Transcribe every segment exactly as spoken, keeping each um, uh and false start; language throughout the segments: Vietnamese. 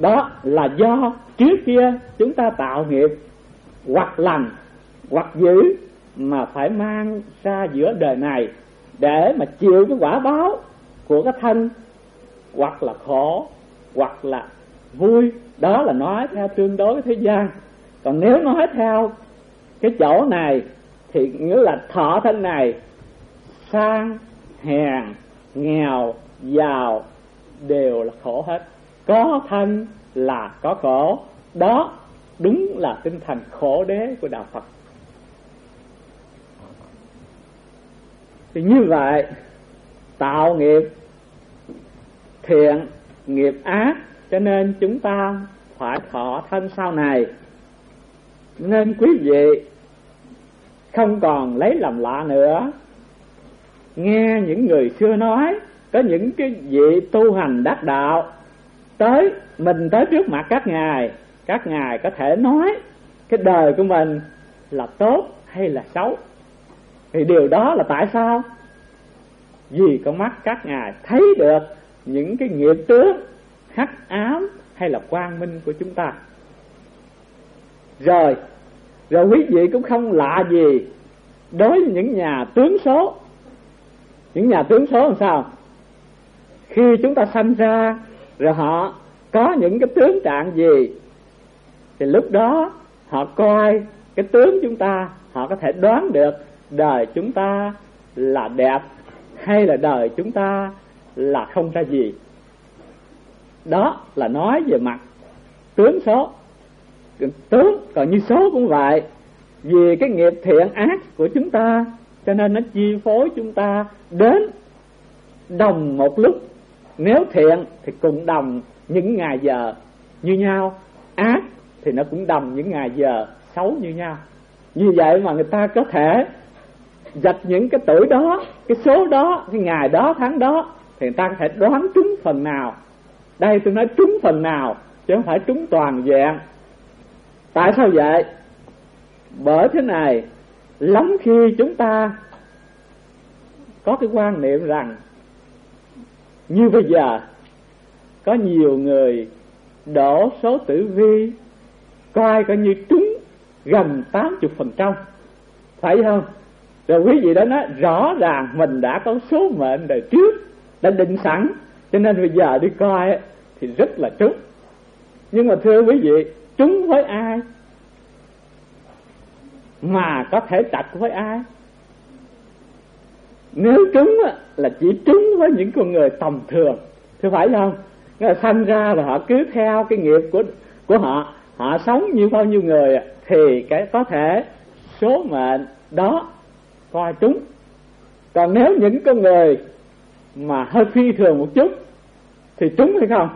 Đó là do trước kia chúng ta tạo nghiệp hoặc lành hoặc dữ mà phải mang ra giữa đời này để mà chịu cái quả báo của cái thân, hoặc là khổ hoặc là vui. Đó là nói theo tương đối với thế gian. Còn nếu nói theo cái chỗ này thì nghĩa là thọ thân này, sang hèn nghèo giàu đều là khổ hết. Có thân là có khổ. Đó đúng là tinh thần khổ đế của đạo Phật. Thì như vậy, tạo nghiệp thiện, nghiệp ác, cho nên chúng ta phải thọ thân sau này. Nên quý vị không còn lấy làm lạ nữa. Nghe những người xưa nói, có những cái vị tu hành đắc đạo tới, mình tới trước mặt các ngài, các ngài có thể nói cái đời của mình là tốt hay là xấu. Thì điều đó là tại sao? Vì con mắt các ngài thấy được những cái nghiệp tướng hắc ám hay là quang minh của chúng ta. Rồi, rồi quý vị cũng không lạ gì đối với những nhà tướng số. Những nhà tướng số làm sao? Khi chúng ta sanh ra, rồi họ có những cái tướng trạng gì, thì lúc đó họ coi cái tướng chúng ta, họ có thể đoán được đời chúng ta là đẹp hay là đời chúng ta là không ra gì. Đó là nói về mặt tướng số. Tướng còn như số cũng vậy. Vì cái nghiệp thiện ác của chúng ta, cho nên nó chi phối chúng ta đến đồng một lúc. Nếu thiện thì cũng đồng những ngày giờ như nhau, ác thì nó cũng đồng những ngày giờ xấu như nhau. Như vậy mà người ta có thể dạch những cái tuổi đó, cái số đó, cái ngày đó, tháng đó, thì người ta có thể đoán trúng phần nào. Đây tôi nói trúng phần nào, chứ không phải trúng toàn vẹn. Tại sao vậy? Bởi thế này, lắm khi chúng ta có cái quan niệm rằng như bây giờ có nhiều người đổ số tử vi coi coi như trúng gần tám mươi phần trăm, phải không? Rồi quý vị đó nói rõ ràng mình đã có số mệnh đời trước, đã định sẵn, cho nên bây giờ đi coi thì rất là trúng. Nhưng mà thưa quý vị, trúng với ai? Mà có thể trạch với ai? Nếu trúng là chỉ trúng với những con người tầm thường, chứ phải không? Nghĩa là sanh ra rồi họ cứ theo cái nghiệp của của họ, họ sống như bao nhiêu người thì cái có thể số mệnh đó coi trúng. Còn nếu những con người mà hơi phi thường một chút thì trúng hay không?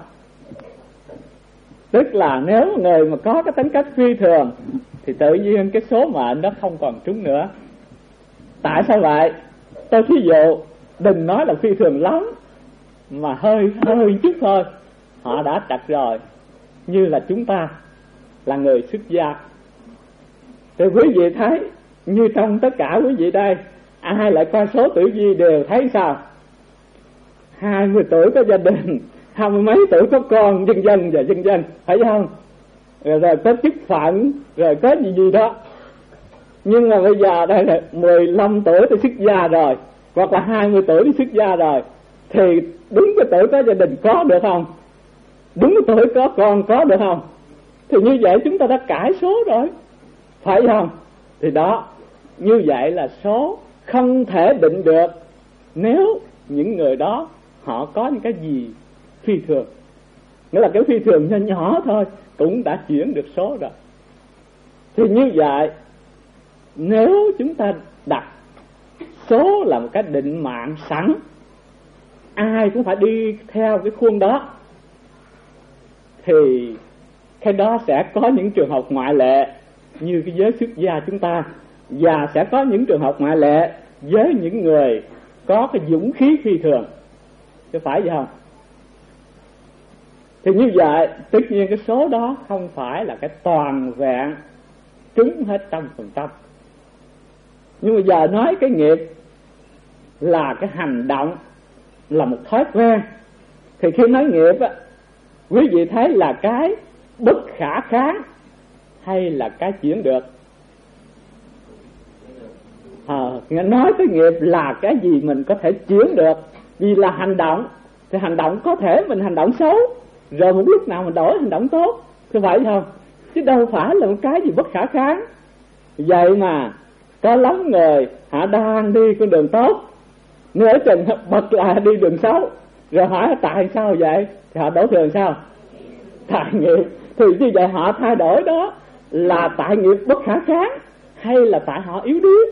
Tức là nếu người mà có cái tính cách phi thường thì tự nhiên cái số mệnh đó không còn trúng nữa. Tại sao vậy? Tôi thí dụ, đừng nói là phi thường lắm, mà hơi hơi chút thôi, họ đã trật rồi. Như là chúng ta là người xuất gia, thì quý vị thấy như trong tất cả quý vị đây, ai lại coi số tử vi đều thấy sao? Hai mươi tuổi có gia đình, hai mươi mấy tuổi có con, dân dân và dân dân, phải không? Rồi, rồi có chức phận, rồi có gì gì đó. Nhưng mà bây giờ đây là mười lăm tuổi thì xuất gia rồi, hoặc là hai mươi tuổi thì xuất gia rồi, thì đúng cái tuổi có gia đình có được không? Đúng cái tuổi có con có được không? Thì như vậy chúng ta đã cải số rồi, phải không? Thì đó, như vậy là số không thể định được nếu những người đó họ có những cái gì phi thường. Nghĩa là cái phi thường nhỏ nhỏ thôi cũng đã chuyển được số rồi. Thì như vậy, nếu chúng ta đặt số là một cái định mạng sẵn, ai cũng phải đi theo cái khuôn đó, thì cái đó sẽ có những trường hợp ngoại lệ như cái giới xuất gia chúng ta, và sẽ có những trường hợp ngoại lệ với những người có cái dũng khí phi thường, chứ phải vậy không? Thì như vậy tất nhiên cái số đó không phải là cái toàn vẹn trúng hết trăm phần trăm. Nhưng mà giờ nói cái nghiệp là cái hành động, là một thói quen, thì khi nói nghiệp á, quý vị thấy là cái bất khả kháng hay là cái chuyển được? À, nói tới nghiệp là cái gì mình có thể chuyển được. Vì là hành động, thì hành động có thể mình hành động xấu, rồi một lúc nào mình đổi hành động tốt, có phải không? Chứ đâu phải là một cái gì bất khả kháng. Vậy mà có lắm người họ đang đi con đường tốt, nửa chừng bật lại đi đường xấu, rồi hỏi tại sao vậy, thì họ đổ thừa sao? Tại nghiệp. Thì như vậy họ thay đổi đó là tại nghiệp bất khả kháng hay là tại họ yếu đuối?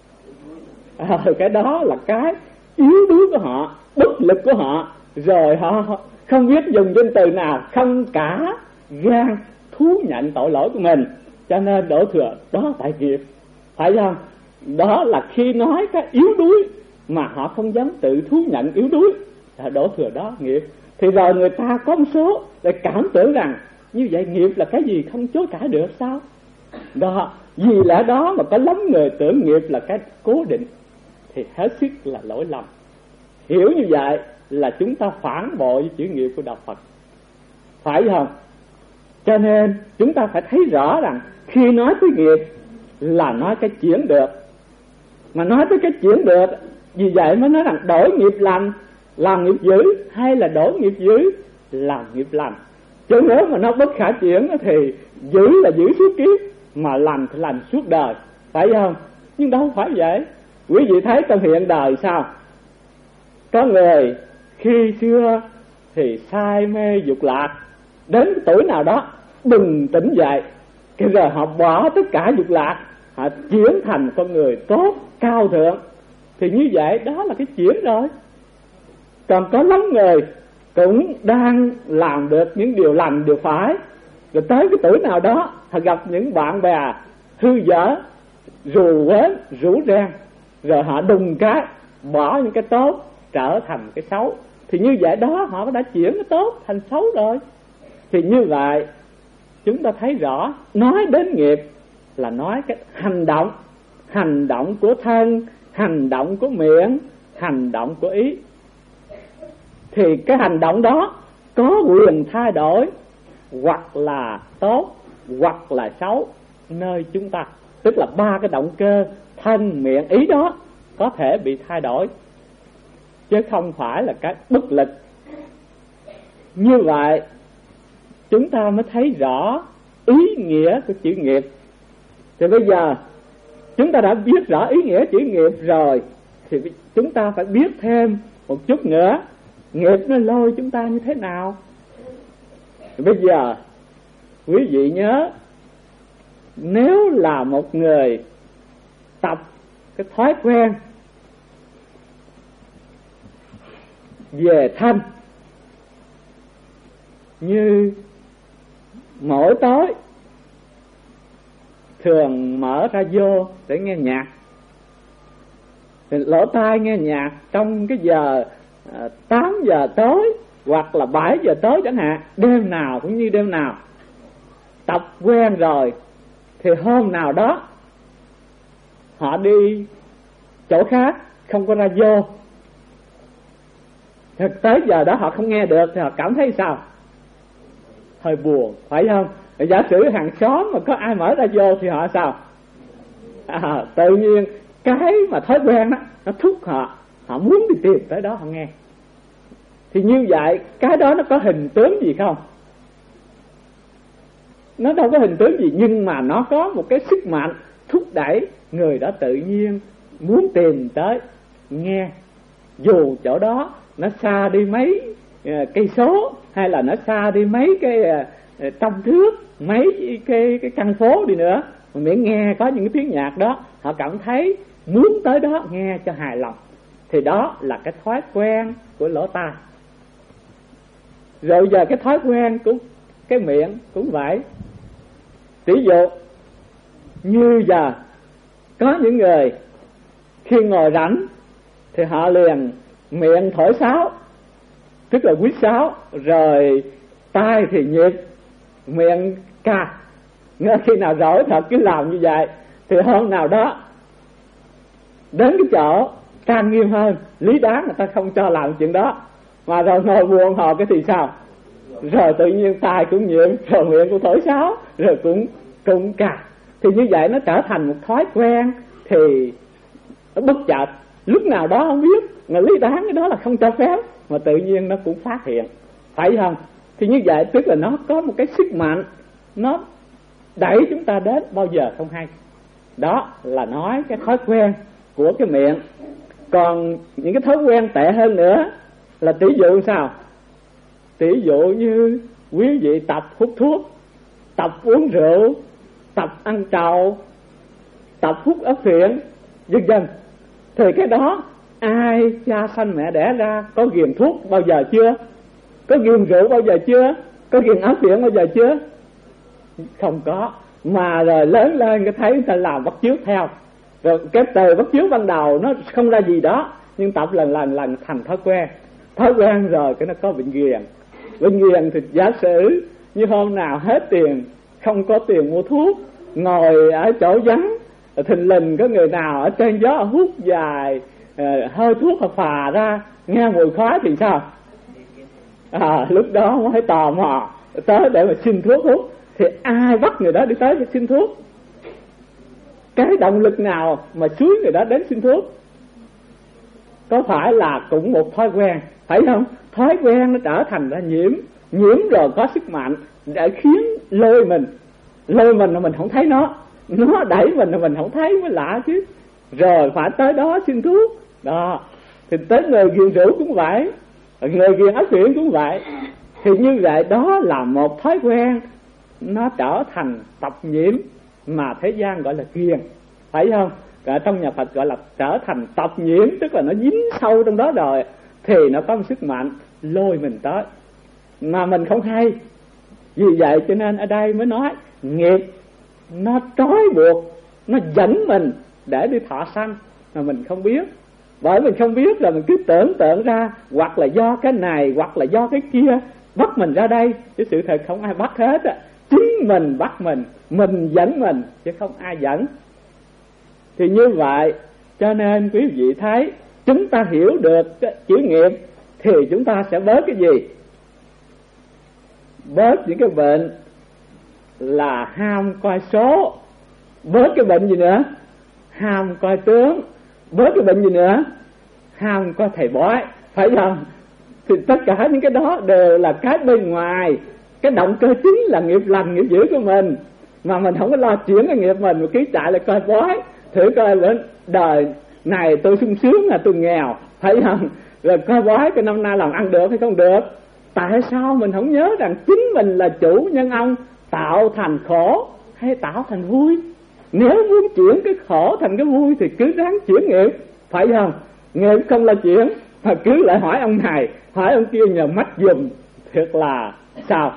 À, cái đó là cái yếu đuối của họ, bất lực của họ, rồi họ không biết dùng danh từ nào, không cả gan thú nhận tội lỗi của mình, cho nên đổ thừa đó tại nghiệp, phải không? Đó là khi nói cái yếu đuối mà họ không dám tự thú nhận yếu đuối, là đổ thừa đó nghiệp. Thì rồi người ta có một số lại cảm tưởng rằng như vậy nghiệp là cái gì không chối cãi được sao? Đó, vì lẽ đó mà có lắm người tưởng nghiệp là cái cố định, thì hết sức là lỗi lầm. Hiểu như vậy là chúng ta phản bội với chữ nghiệp của Đạo Phật, phải không? Cho nên chúng ta phải thấy rõ rằng khi nói tới nghiệp là nói cái chuyển được. Mà nói tới cái chuyển được, vì vậy mới nói rằng đổi nghiệp lành làm nghiệp dữ, hay là đổi nghiệp dữ làm nghiệp lành. Chứ nếu mà nó bất khả chuyển thì dữ là giữ suốt kiếp, mà lành thì lành suốt đời, phải không? Nhưng đâu phải vậy. Quý vị thấy trong hiện đời sao? Có người khi xưa thì say mê dục lạc, đến tuổi nào đó bừng tỉnh dậy, cái rồi họ bỏ tất cả dục lạc, họ chuyển thành con người tốt, cao thượng. Thì như vậy đó là cái chuyển rồi. Còn có lắm người cũng đang làm được những điều lành, điều phải, rồi tới cái tuổi nào đó họ gặp những bạn bè hư dở, rù quến, rủ reng, rồi họ đùng cái bỏ những cái tốt trở thành cái xấu. Thì như vậy đó họ đã chuyển cái tốt thành xấu rồi. Thì như vậy chúng ta thấy rõ, nói đến nghiệp là nói cái hành động, hành động của thân, hành động của miệng, hành động của ý. Thì cái hành động đó có quyền thay đổi, hoặc là tốt hoặc là xấu nơi chúng ta. Tức là ba cái động cơ thân, miệng, ý đó có thể bị thay đổi, chứ không phải là cái bất lực. Như vậy chúng ta mới thấy rõ ý nghĩa của chữ nghiệp. Thì bây giờ chúng ta đã biết rõ ý nghĩa chữ nghiệp rồi, thì chúng ta phải biết thêm một chút nữa, nghiệp nó lôi chúng ta như thế nào. Thì bây giờ quý vị nhớ, nếu là một người tập cái thói quen về thân, như mỗi tối thường mở radio để nghe nhạc, thì lỗ tai nghe nhạc trong cái giờ à, tám giờ tối hoặc là bảy giờ tối chẳng hạn, đêm nào cũng như đêm nào. Tập quen rồi thì hôm nào đó họ đi chỗ khác không có radio, thực tới giờ đó họ không nghe được, thì họ cảm thấy sao? Hơi buồn, phải không? Giả sử hàng xóm mà có ai mở radio thì họ sao? À, tự nhiên cái mà thói quen đó nó thúc họ, họ muốn đi tìm tới đó họ nghe. Thì như vậy cái đó nó có hình tướng gì không? Nó đâu có hình tướng gì, nhưng mà nó có một cái sức mạnh thúc đẩy người đó tự nhiên muốn tìm tới nghe, dù chỗ đó nó xa đi mấy cây số, hay là nó xa đi mấy cái trăm thước, mấy cái cái căn phố đi nữa, mà miễn nghe có những cái tiếng nhạc đó, họ cảm thấy muốn tới đó nghe cho hài lòng. Thì đó là cái thói quen của lỗ tai. Rồi giờ cái thói quen của cái miệng cũng vậy. Ví dụ như giờ có những người khi ngồi rảnh thì họ liền miệng thổi sáo, tức là huýt sáo, rồi tai thì nhịp, miệng ca. Ngay khi nào rỗi thật cứ làm như vậy, thì hôm nào đó đến cái chỗ trang nghiêm hơn, lý đáng người ta không cho làm chuyện đó, mà rồi ngồi buồn họ cái thì sao? rồi tự nhiên tai cũng nhiễm, rồi miệng cũng thổi sáo, rồi cũng cũng cà. Thì như vậy nó trở thành một thói quen, thì nó bất chợt lúc nào đó không biết, mà lý đáng cái đó là không cho phép, mà tự nhiên nó cũng phát hiện, phải không? Thì như vậy tức là nó có một cái sức mạnh, nó đẩy chúng ta đến bao giờ không hay. Đó là nói cái thói quen của cái miệng. Còn những cái thói quen tệ hơn nữa là tỷ dụ sao? Tỷ dụ như quý vị tập hút thuốc, tập uống rượu, tập ăn trầu, tập hút ớt phiện, vân vân. Thì cái đó ai cha sanh mẹ đẻ ra có ghiền thuốc bao giờ chưa? Có ghiền rượu bao giờ chưa? Có ghiền ớt phiện bao giờ chưa? Không có. Mà rồi lớn lên cái thấy người ta làm bắt chước theo, rồi cái từ bắt chước ban đầu nó không ra gì đó, nhưng tập lần lần lần thành thói quen. Thói quen rồi cái nó có bệnh ghiền. Bệnh ghiền thì giả sử như hôm nào hết tiền, không có tiền mua thuốc, ngồi ở chỗ vắng, thình lình có người nào ở trên gió hút dài hơi thuốc hoặc phà ra, nghe mùi khói thì sao? À, lúc đó mới tò mò tới để mà xin thuốc hút. Thì ai bắt người đó đi tới để xin thuốc? Cái động lực nào mà xúi người đó đến xin thuốc? Có phải là cũng một thói quen, phải không? Thói quen nó trở thành ra nhiễm, nhiễm rồi có sức mạnh để khiến lôi mình, lôi mình mà mình không thấy nó, nó đẩy mình mà mình không thấy mới lạ chứ. Rồi phải tới đó xin thuốc. Đó, thì tới người ghiền rượu cũng vậy, người ghiền ớt phiện cũng vậy. Thì như vậy đó là một thói quen, nó trở thành tập nhiễm mà thế gian gọi là ghiền, phải không? Ở trong nhà Phật gọi là trở thành tập nhiễm, tức là nó dính sâu trong đó rồi, thì nó có một sức mạnh lôi mình tới mà mình không hay. Vì vậy cho nên ở đây mới nói nghiệp nó trói buộc, nó dẫn mình để đi thọ sanh mà mình không biết. Bởi mình không biết là mình cứ tưởng tượng ra, hoặc là do cái này hoặc là do cái kia bắt mình ra đây, chứ sự thật không ai bắt hết á. Chính mình bắt mình, mình dẫn mình chứ không ai dẫn. Thì như vậy cho nên quý vị thấy, chúng ta hiểu được cái chữ nghiệp thì chúng ta sẽ bớt cái gì? Bớt những cái bệnh là ham coi số. Bớt cái bệnh gì nữa? Ham coi tướng. Bớt cái bệnh gì nữa? Ham coi thầy bói, phải không? Thì tất cả những cái đó đều là cái bên ngoài. Cái động cơ chính là nghiệp lành, nghiệp dữ của mình, mà mình không có lo chuyển cái nghiệp mình, mà cứ chạy lại coi bói, thử coi lên đời này tôi sung sướng là tôi nghèo, phải không? Rồi coi bói cái năm nay làm ăn được hay không được. Tại sao mình không nhớ rằng chính mình là chủ nhân ông, tạo thành khổ hay tạo thành vui? Nếu muốn chuyển cái khổ thành cái vui thì cứ ráng chuyển nghiệp, phải không? Nghiệp không là chuyển, mà cứ lại hỏi ông này, hỏi ông kia nhờ mắt giùm, thiệt là sao?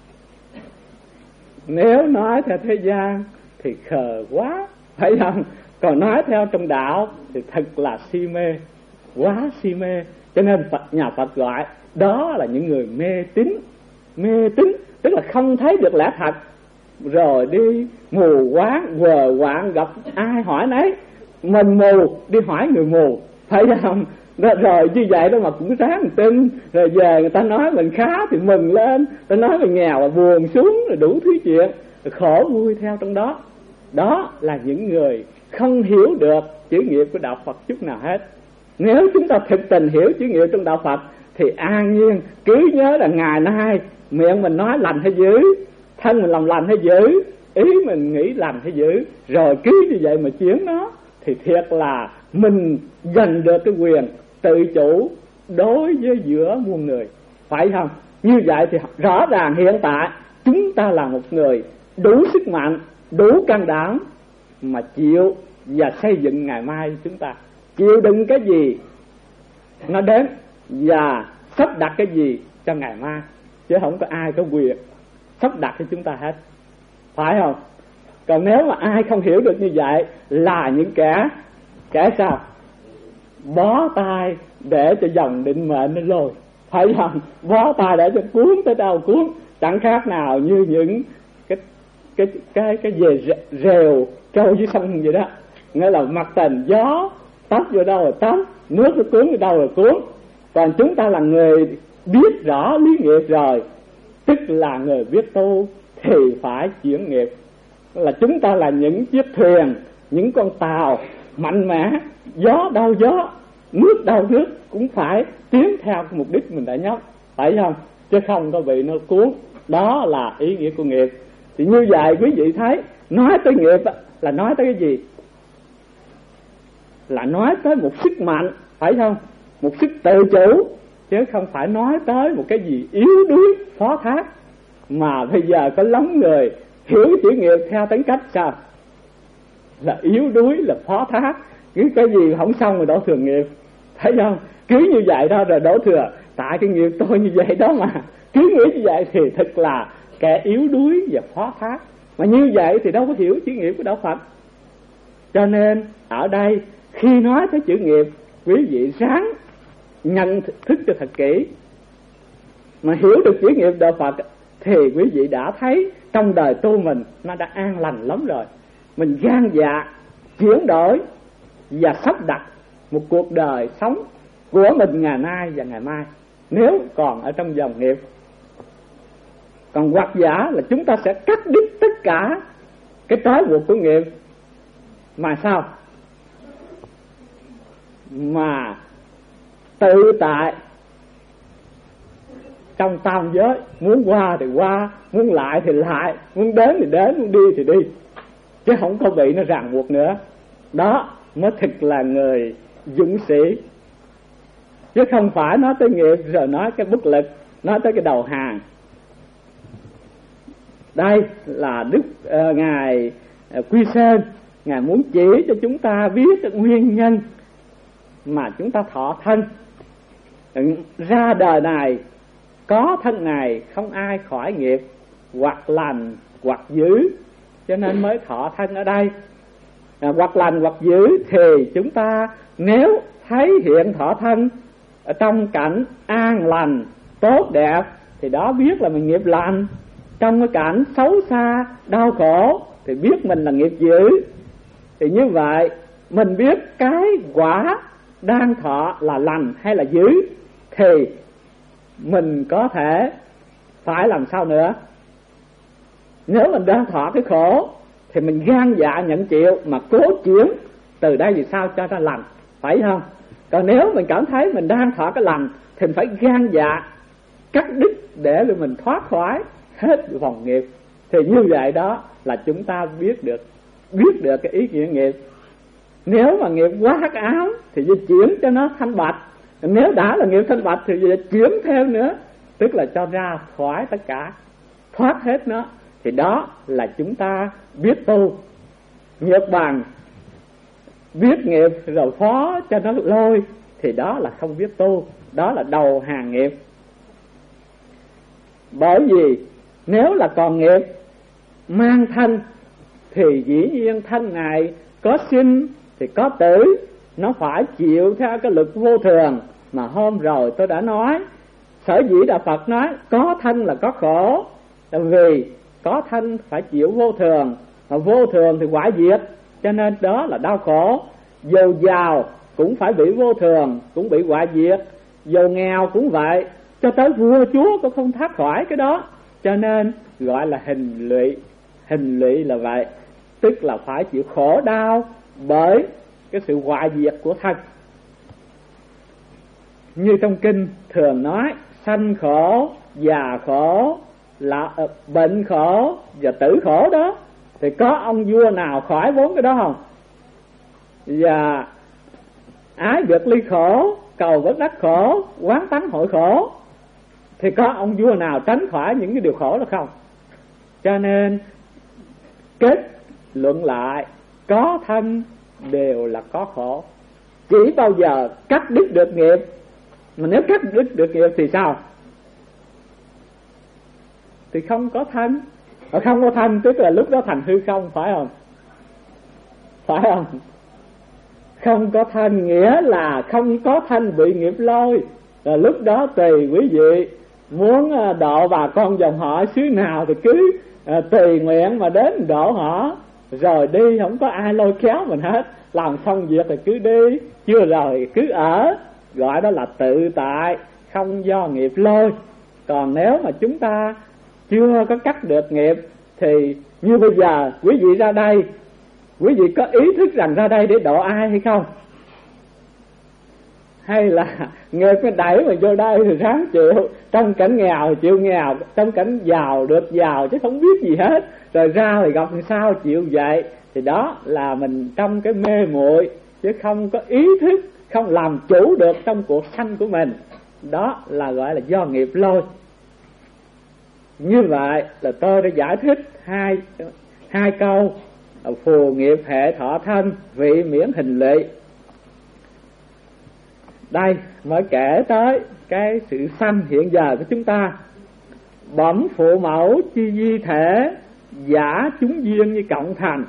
Nếu nói theo thế gian thì khờ quá, phải không? Còn nói theo trong đạo thì thật là si mê, quá si mê. Cho nên Phật, nhà Phật gọi đó là những người mê tín. Mê tín tức là không thấy được lẽ thật, rồi đi mù quáng quờ quạng, gặp ai hỏi nấy. Mình mù đi hỏi người mù, phải không? Rồi, rồi như vậy đó mà cũng ráng tin. Rồi về người ta nói mình khá thì mừng lên, ta nói mình nghèo là buồn xuống, rồi đủ thứ chuyện, rồi khổ vui theo trong đó. Đó là những người không hiểu được chữ nghiệp của đạo Phật chút nào hết. Nếu chúng ta thực tình hiểu chữ nghiệp trong đạo Phật thì an nhiên cứ nhớ là ngày nay miệng mình nói lành hay dữ, thân mình làm lành hay dữ, ý mình nghĩ lành hay dữ, rồi cứ như vậy mà chiến nó, thì thiệt là mình giành được cái quyền tự chủ đối với giữa muôn người, phải không? Như vậy thì rõ ràng hiện tại chúng ta là một người đủ sức mạnh, đủ can đảm mà chịu và xây dựng ngày mai chúng ta. Chịu đựng cái gì nó đến và sắp đặt cái gì cho ngày mai, chứ không có ai có quyền sắp đặt cho chúng ta hết, phải không? Còn nếu mà ai không hiểu được như vậy là những kẻ kẻ sao? Bó tay để cho dòng định mệnh nó lôi, phải không? Bó tay để cho cuốn tới đâu cuốn, chẳng khác nào như những cái cái cái cái về rèo trôi dưới sông vậy đó. Nghĩa là mặt tành gió tóc vô đâu rồi tóc, nước nó cuốn vô đâu rồi cuốn. Còn chúng ta là người biết rõ lý nghiệp rồi tức là người biết tu thì phải chuyển nghiệp. Là chúng ta là những chiếc thuyền, những con tàu mạnh mẽ, gió đâu gió, nước đâu nước, cũng phải tiến theo mục đích mình đã nhóc, phải không? Chứ không có bị nó cuốn. Đó là ý nghĩa của nghiệp. Thì như vậy quý vị thấy, nói tới nghiệp là nói tới cái gì? Là nói tới một sức mạnh, phải không? Một sức tự chủ, chứ không phải nói tới một cái gì yếu đuối, phó thác. Mà bây giờ có lắm người hiểu chữ nghiệp theo tính cách sao? Là yếu đuối, là phó thác, cứ cái gì không xong rồi đổ thừa nghiệp, thấy không? Cứ như vậy đó rồi đổ thừa, tại cái nghiệp tôi như vậy đó mà. Cứ nghĩ như vậy thì thật là kẻ yếu đuối và phó thác. Mà như vậy thì đâu có hiểu chữ nghiệp của Đạo Phật. Cho nên ở đây khi nói tới chữ nghiệp, quý vị ráng nhận thức cho thật kỹ. Mà hiểu được chữ nghiệp Đạo Phật thì quý vị đã thấy trong đời tu mình nó đã an lành lắm rồi. Mình gan dạ chuyển đổi và sắp đặt một cuộc đời sống của mình ngày nay và ngày mai, nếu còn ở trong dòng nghiệp. Còn hoặc giả là chúng ta sẽ cắt đứt tất cả cái trói buộc của nghiệp. Mà sao? Mà tự tại trong tam giới, muốn qua thì qua, muốn lại thì lại, muốn đến thì đến, muốn đi thì đi, chứ không có bị nó ràng buộc nữa. Đó mới thật là người dũng sĩ. Chứ không phải nói tới nghiệp rồi nói cái bất lực, nói tới cái đầu hàng. Đây là Đức uh, Ngài uh, Quy Sơn, Ngài muốn chỉ cho chúng ta biết được nguyên nhân mà chúng ta thọ thân. Ra đời này có thân này không ai khỏi nghiệp, hoặc lành hoặc dữ, cho nên mới thọ thân ở đây. À, hoặc lành hoặc dữ thì chúng ta nếu thấy hiện thọ thân ở trong cảnh an lành tốt đẹp thì đó biết là mình nghiệp lành. Trong cái cảnh xấu xa đau khổ thì biết mình là nghiệp dữ. Thì như vậy mình biết cái quả đang thọ là lành hay là dữ thì mình có thể phải làm sao nữa. Nếu mình đang thọ cái khổ thì mình gan dạ nhận chịu mà cố chuyển từ đây vì sao cho nó lành, phải không? Còn nếu mình cảm thấy mình đang thọ cái lành thì mình phải gan dạ cắt đứt để mà mình thoát khỏi hết vòng nghiệp. Thì như vậy đó là chúng ta biết được biết được cái ý nghĩa nghiệp. Nếu mà nghiệp quá hắc ám thì di chuyển cho nó thanh bạch. Nếu đã là nghiệp thanh bạch thì di chuyển theo nữa, tức là cho ra khỏi tất cả, thoát hết nó. Thì đó là chúng ta biết tu. Nghiệp bằng biết nghiệp rồi phó cho nó lôi thì đó là không biết tu, đó là đầu hàng nghiệp. Bởi vì nếu là còn nghiệp mang thân thì dĩ nhiên thân này có sinh thì có tử, nó phải chịu theo cái luật vô thường mà hôm rồi tôi đã nói. Sở dĩ Đạo Phật nói có thân là có khổ, là vì có thân phải chịu vô thường, mà vô thường thì quả diệt, cho nên đó là đau khổ. Giàu giàu cũng phải bị vô thường, cũng bị quả diệt. Giàu nghèo cũng vậy, cho tới vua chúa cũng không thoát khỏi cái đó, cho nên gọi là hình lụy. Hình lụy là vậy, tức là phải chịu khổ đau bởi cái sự hoại diệt của thân. Như trong kinh thường nói sanh khổ, già khổ, là bệnh khổ và tử khổ đó. Thì có ông vua nào khỏi bốn cái đó không? Và ái biệt ly khổ, cầu bất đắc khổ, quán tánh hội khổ, thì có ông vua nào tránh khỏi những cái điều khổ đó không? Cho nên kết luận lại, có thân đều là có khổ. Chỉ bao giờ cắt đứt được nghiệp, mà nếu cắt đứt được nghiệp thì sao? Thì không có thân. Mà không có thân tức là lúc đó thành hư không, phải không? Phải không? Không có thân nghĩa là không có thân bị nghiệp lôi. Rồi lúc đó tùy quý vị muốn độ bà con dòng họ xứ nào thì cứ à, tùy nguyện mà đến độ họ, rồi đi không có ai lôi kéo mình hết. Làm xong việc thì cứ đi, chưa rồi cứ ở, gọi đó là tự tại, không do nghiệp lôi. Còn nếu mà chúng ta chưa có cắt được nghiệp. Thì như bây giờ quý vị ra đây, quý vị có ý thức rằng ra đây để độ ai hay không? Hay là nghiệp cái đẩy mà vô đây thì ráng chịu, trong cảnh nghèo chịu nghèo, trong cảnh giàu được giàu chứ không biết gì hết, rồi ra thì gặp làm sao chịu vậy? Thì đó là mình trong cái mê muội, chứ không có ý thức, không làm chủ được trong cuộc sanh của mình. Đó là gọi là do nghiệp lôi. Như vậy là tôi đã giải thích hai hai câu: phù nghiệp hệ thọ thân, vị miễn hình lụy. Đây mới kể tới cái sự sanh hiện giờ của chúng ta. Bẩm phụ mẫu chi di thể, giả chúng duyên như cộng thành.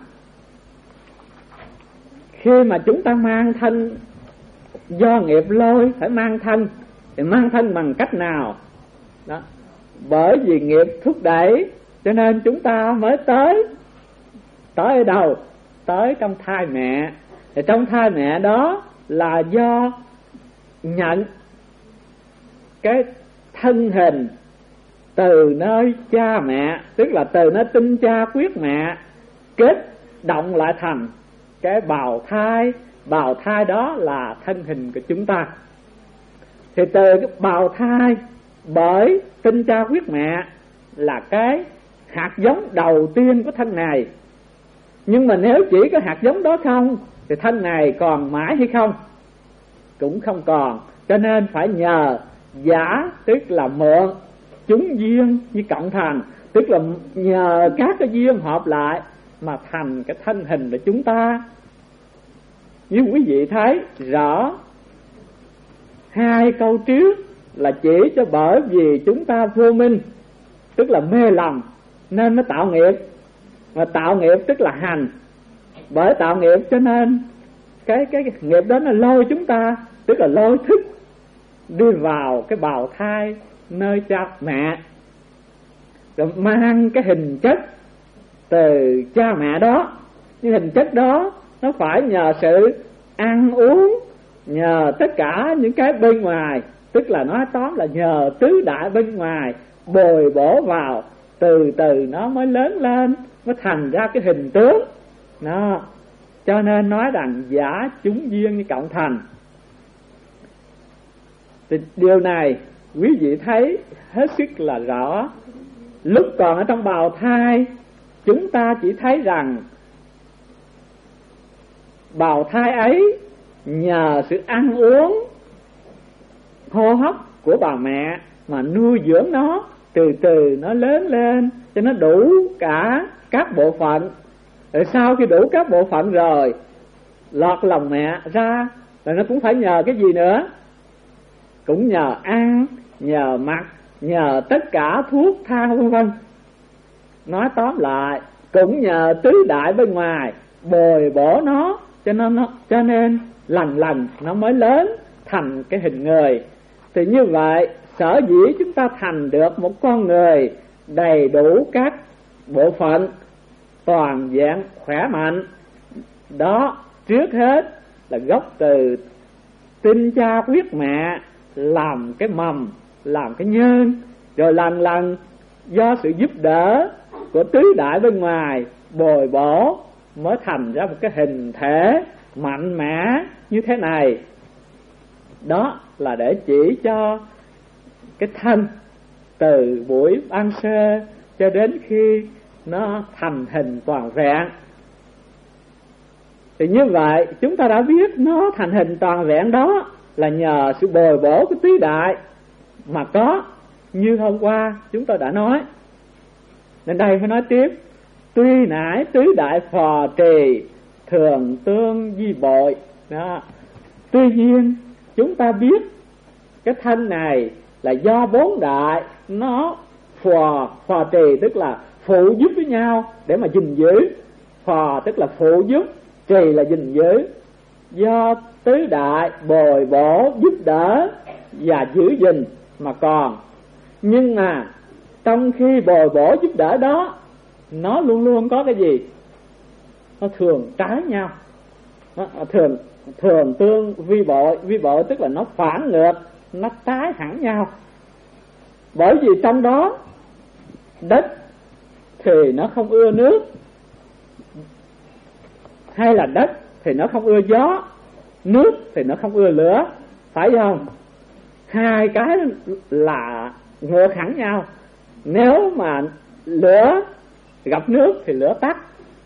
Khi mà chúng ta mang thân do nghiệp lôi, phải mang thân, thì mang thân bằng cách nào? Đó. Bởi vì nghiệp thúc đẩy, cho nên chúng ta mới tới. Tới ở đâu? Tới trong thai mẹ. Thì trong thai mẹ đó là do nhận cái thân hình từ nơi cha mẹ, tức là từ nơi tinh cha quyết mẹ, kết động lại thành cái bào thai. Bào thai đó là thân hình của chúng ta. Thì từ cái bào thai, bởi tinh cha quyết mẹ là cái hạt giống đầu tiên của thân này. Nhưng mà nếu chỉ có hạt giống đó không thì thân này còn mãi hay không? Cũng không còn. Cho nên phải nhờ giả, tức là mượn chúng duyên như cộng thành, tức là nhờ các cái duyên hợp lại mà thành cái thân hình của chúng ta. Như quý vị thấy rõ, hai câu trước là chỉ cho bởi vì chúng ta vô minh, tức là mê lầm, nên mới tạo nghiệp. Mà tạo nghiệp tức là hành. Bởi tạo nghiệp cho nên cái, cái nghiệp đó nó lôi chúng ta, tức là lôi thức đi vào cái bào thai nơi cha mẹ, rồi mang cái hình chất từ cha mẹ đó. Nhưng hình chất đó nó phải nhờ sự ăn uống, nhờ tất cả những cái bên ngoài, tức là nói tóm là nhờ tứ đại bên ngoài bồi bổ vào, từ từ nó mới lớn lên, mới thành ra cái hình tướng đó. Cho nên nói rằng giả chúng duyên như cộng thành. Thì điều này quý vị thấy hết sức là rõ. Lúc còn ở trong bào thai, chúng ta chỉ thấy rằng bào thai ấy nhờ sự ăn uống, hô hấp của bà mẹ mà nuôi dưỡng nó, từ từ nó lớn lên cho nó đủ cả các bộ phận. Rồi sau khi đủ các bộ phận rồi, lọt lòng mẹ ra là nó cũng phải nhờ cái gì nữa? Cũng nhờ ăn, nhờ mặc, nhờ tất cả thuốc thang vân vân. Nói tóm lại cũng nhờ tứ đại bên ngoài bồi bổ nó, cho nên nó cho nên lần lần nó mới lớn thành cái hình người. Thì như vậy sở dĩ chúng ta thành được một con người đầy đủ các bộ phận, toàn vẹn khỏe mạnh, đó trước hết là gốc từ tinh cha quyết mẹ làm cái mầm, làm cái nhân, rồi lần lần do sự giúp đỡ của tứ đại bên ngoài bồi bổ mới thành ra một cái hình thể mạnh mẽ như thế này. Đó là để chỉ cho cái thân từ buổi ban sơ cho đến khi nó thành hình toàn vẹn. Thì như vậy chúng ta đã biết nó thành hình toàn vẹn đó là nhờ sự bồi bổ của tứ đại mà có, như hôm qua chúng tôi đã nói. Nên đây phải nói tiếp: tuy nãy tứ đại phò trì, thường tương di bội. Đó. Tuy nhiên chúng ta biết cái thân này là do bốn đại nó phò, phò trì tức là phụ giúp với nhau để mà gìn giữ. Phò tức là phụ giúp, trì là gìn giữ. Do tứ đại bồi bổ giúp đỡ và giữ gìn mà còn. Nhưng mà trong khi bồi bổ giúp đỡ đó, nó luôn luôn có cái gì? Nó thường trái nhau. Nó thường thường tương vi bội. Vi bội tức là nó phản ngược, nó trái hẳn nhau. Bởi vì trong đó đất thì nó không ưa nước, hay là đất thì nó không ưa gió, nước thì nó không ưa lửa, phải không? Hai cái là ngược hẳn nhau. Nếu mà lửa gặp nước thì lửa tắt,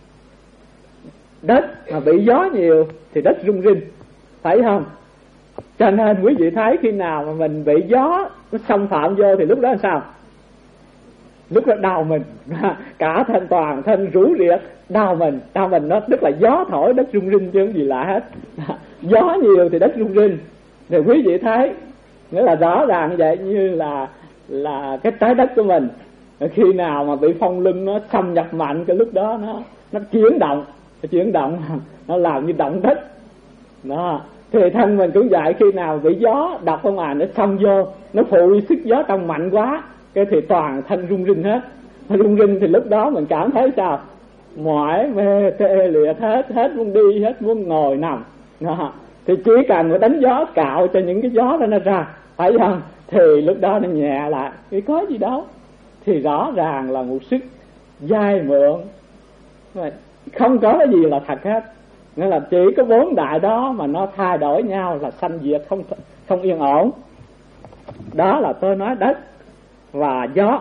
đất mà bị gió nhiều thì đất rung rinh, phải không? Cho nên quý vị thấy khi nào mà mình bị gió nó xâm phạm vô thì lúc đó là sao? Lúc đó đau mình, cả thân toàn thân rũ rịa, đau mình, đau mình nó tức là gió thổi đất rung rinh chứ không gì lạ hết. Gió nhiều thì đất rung rinh. Thì quý vị thấy nghĩa là rõ ràng vậy, như là là cái trái đất của mình khi nào mà bị phong lưng nó xâm nhập mạnh, cái lúc đó nó nó chuyển động, nó chuyển động nó làm như động đất đó. Thì thân mình cũng vậy, khi nào bị gió đập ở ngoài nó xông vô, nó phụ sức gió trong mạnh quá, cái thì toàn thân rung rinh hết. Rung rinh thì lúc đó mình cảm thấy sao? Mỏi mê tê liệt hết, hết muốn đi, hết muốn ngồi nằm đó. Thì chỉ cần một đánh gió cạo cho những cái gió đó nó ra, phải không? Thì lúc đó nó nhẹ lại, thì có gì đâu. Thì rõ ràng là một sức dai mượn, không có cái gì là thật hết. Nên là chỉ có bốn đại đó mà nó thay đổi nhau là sanh diệt không không yên ổn. Đó là tôi nói đất và gió.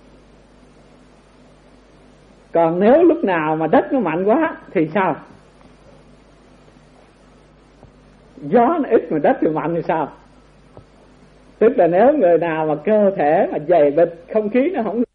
Còn nếu lúc nào mà đất nó mạnh quá thì sao? Gió nó ít mà đất thì mạnh thì sao? Tức là nếu người nào mà cơ thể mà dày bịch, không khí nó không